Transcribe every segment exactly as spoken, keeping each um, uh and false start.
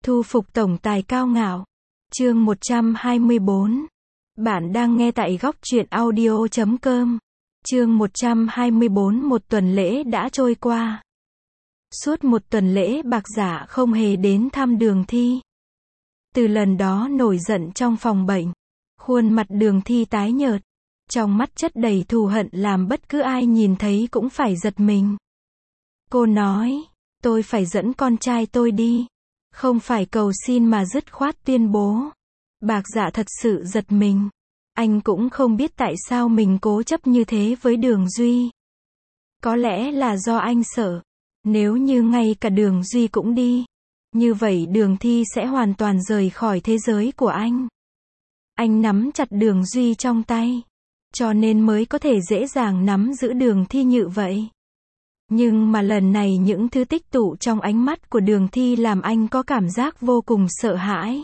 Thu phục tổng tài cao ngạo. Chương một trăm hai mươi bốn. Bạn đang nghe tại góc truyện audio chấm com. Chương một trăm hai mươi bốn. Một tuần lễ đã trôi qua. Suốt một tuần lễ Bạc Dạ không hề đến thăm Đường Thi. Từ lần đó nổi giận trong phòng bệnh, khuôn mặt Đường Thi tái nhợt, trong mắt chất đầy thù hận làm bất cứ ai nhìn thấy cũng phải giật mình. Cô nói, tôi phải dẫn con trai tôi đi, không phải cầu xin mà dứt khoát tuyên bố. Bạc Dạ thật sự giật mình. Anh cũng không biết tại sao mình cố chấp như thế với Đường Duy. Có lẽ là do anh sợ, nếu như ngay cả Đường Duy cũng đi, như vậy Đường Thi sẽ hoàn toàn rời khỏi thế giới của anh. Anh nắm chặt Đường Duy trong tay, cho nên mới có thể dễ dàng nắm giữ Đường Thi như vậy. Nhưng mà lần này những thứ tích tụ trong ánh mắt của Đường Thi làm anh có cảm giác vô cùng sợ hãi.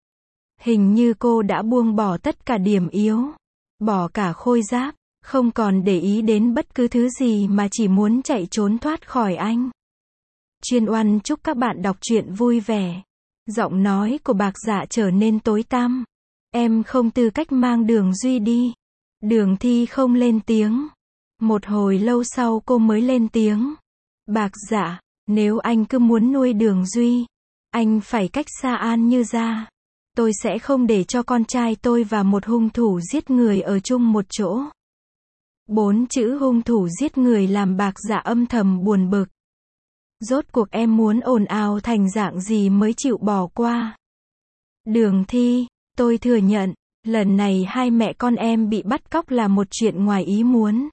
Hình như cô đã buông bỏ tất cả điểm yếu, bỏ cả khôi giáp, không còn để ý đến bất cứ thứ gì mà chỉ muốn chạy trốn thoát khỏi anh. Chuyên Oan chúc các bạn đọc truyện vui vẻ. Giọng nói của Bạc Dạ trở nên tối tăm. Em không tư cách mang Đường Duy đi. Đường Thi không lên tiếng. Một hồi lâu sau cô mới lên tiếng. Bạc Dạ, nếu anh cứ muốn nuôi Đường Duy, anh phải cách xa An Như ra. Tôi sẽ không để cho con trai tôi và một hung thủ giết người ở chung một chỗ. Bốn chữ hung thủ giết người làm Bạc Dạ âm thầm buồn bực. Rốt cuộc em muốn ồn ào thành dạng gì mới chịu bỏ qua? Đường Thi, tôi thừa nhận, lần này hai mẹ con em bị bắt cóc là một chuyện ngoài ý muốn.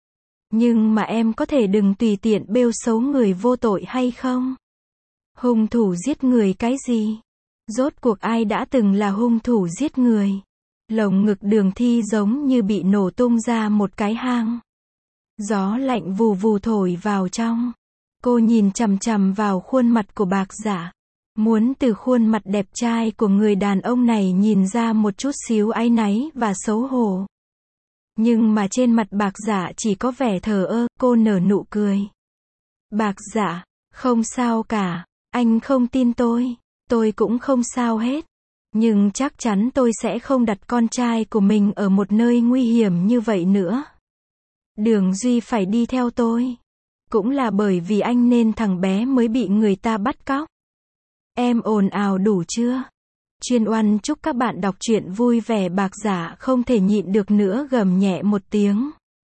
Nhưng mà em có thể đừng tùy tiện bêu xấu người vô tội hay không? Hung thủ giết người cái gì? Rốt cuộc ai đã từng là hung thủ giết người? Lồng ngực Đường Thi giống như bị nổ tung ra một cái hang. Gió lạnh vù vù thổi vào trong. Cô nhìn chằm chằm vào khuôn mặt của Bạc Dạ, muốn từ khuôn mặt đẹp trai của người đàn ông này nhìn ra một chút xíu áy náy và xấu hổ. Nhưng mà trên mặt Bạc Dạ chỉ có vẻ thờ ơ, cô nở nụ cười. Bạc Dạ, không sao cả, anh không tin tôi, tôi cũng không sao hết. Nhưng chắc chắn tôi sẽ không đặt con trai của mình ở một nơi nguy hiểm như vậy nữa. Đường Duy phải đi theo tôi. Cũng là bởi vì anh nên thằng bé mới bị người ta bắt cóc. Em ồn ào đủ chưa? Chuyên Oan chúc các bạn đọc truyện vui vẻ. Bạc Dạ không thể nhịn được nữa gầm nhẹ một tiếng.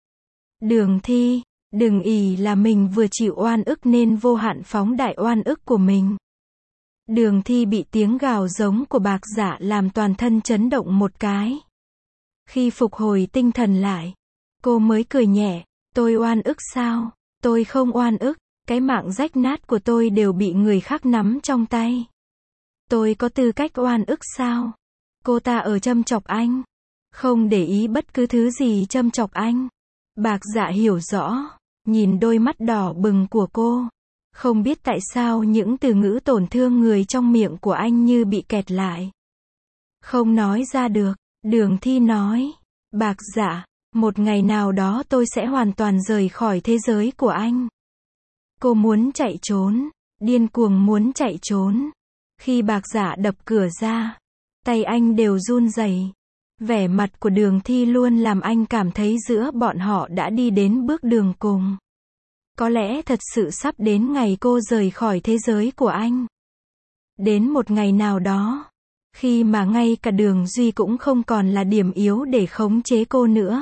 Đường Thi, đừng ỷ là mình vừa chịu oan ức nên vô hạn phóng đại oan ức của mình. Đường Thi bị tiếng gào giống của Bạc Dạ làm toàn thân chấn động một cái. Khi phục hồi tinh thần lại, cô mới cười nhẹ, tôi oan ức sao? Tôi không oan ức, cái mạng rách nát của tôi đều bị người khác nắm trong tay. Tôi có tư cách oan ức sao? Cô ta ở châm chọc anh, không để ý bất cứ thứ gì châm chọc anh. Bạc Dạ hiểu rõ, nhìn đôi mắt đỏ bừng của cô, không biết tại sao những từ ngữ tổn thương người trong miệng của anh như bị kẹt lại. Không nói ra được, Đường Thi nói, Bạc Dạ, một ngày nào đó tôi sẽ hoàn toàn rời khỏi thế giới của anh. Cô muốn chạy trốn, điên cuồng muốn chạy trốn. Khi Bạc Dạ đập cửa ra, tay anh đều run rẩy. Vẻ mặt của Đường Thi luôn làm anh cảm thấy giữa bọn họ đã đi đến bước đường cùng. Có lẽ thật sự sắp đến ngày cô rời khỏi thế giới của anh. Đến một ngày nào đó, khi mà ngay cả Đường Duy cũng không còn là điểm yếu để khống chế cô nữa.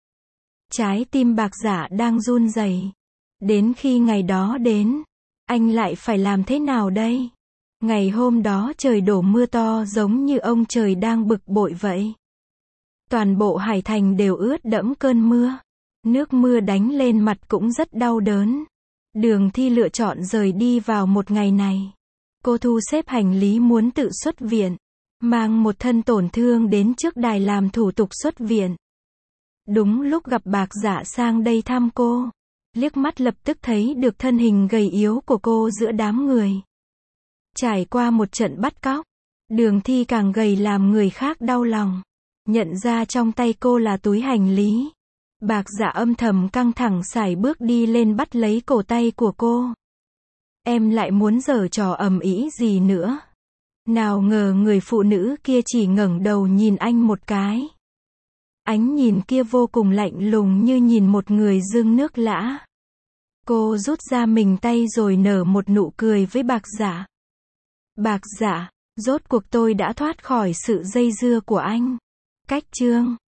Trái tim Bạc Dạ đang run rẩy. Đến khi ngày đó đến, anh lại phải làm thế nào đây? Ngày hôm đó trời đổ mưa to giống như ông trời đang bực bội vậy. Toàn bộ Hải Thành đều ướt đẫm cơn mưa. Nước mưa đánh lên mặt cũng rất đau đớn. Đường Thi lựa chọn rời đi vào một ngày này. Cô thu xếp hành lý muốn tự xuất viện, mang một thân tổn thương đến trước đài làm thủ tục xuất viện. Đúng lúc gặp Bạc Dạ sang đây thăm cô, liếc mắt lập tức thấy được thân hình gầy yếu của cô giữa đám người. Trải qua một trận bắt cóc, Đường Thi càng gầy làm người khác đau lòng. Nhận ra trong tay cô là túi hành lý, Bạc Dạ âm thầm căng thẳng sải bước đi lên bắt lấy cổ tay của cô. Em lại muốn giở trò ầm ĩ gì nữa? Nào ngờ người phụ nữ kia chỉ ngẩng đầu nhìn anh một cái. Ánh nhìn kia vô cùng lạnh lùng như nhìn một người dưng nước lã. Cô rút ra mình tay rồi nở một nụ cười với Bạc Dạ. Bạc Dạ, rốt cuộc tôi đã thoát khỏi sự dây dưa của anh. Cách chương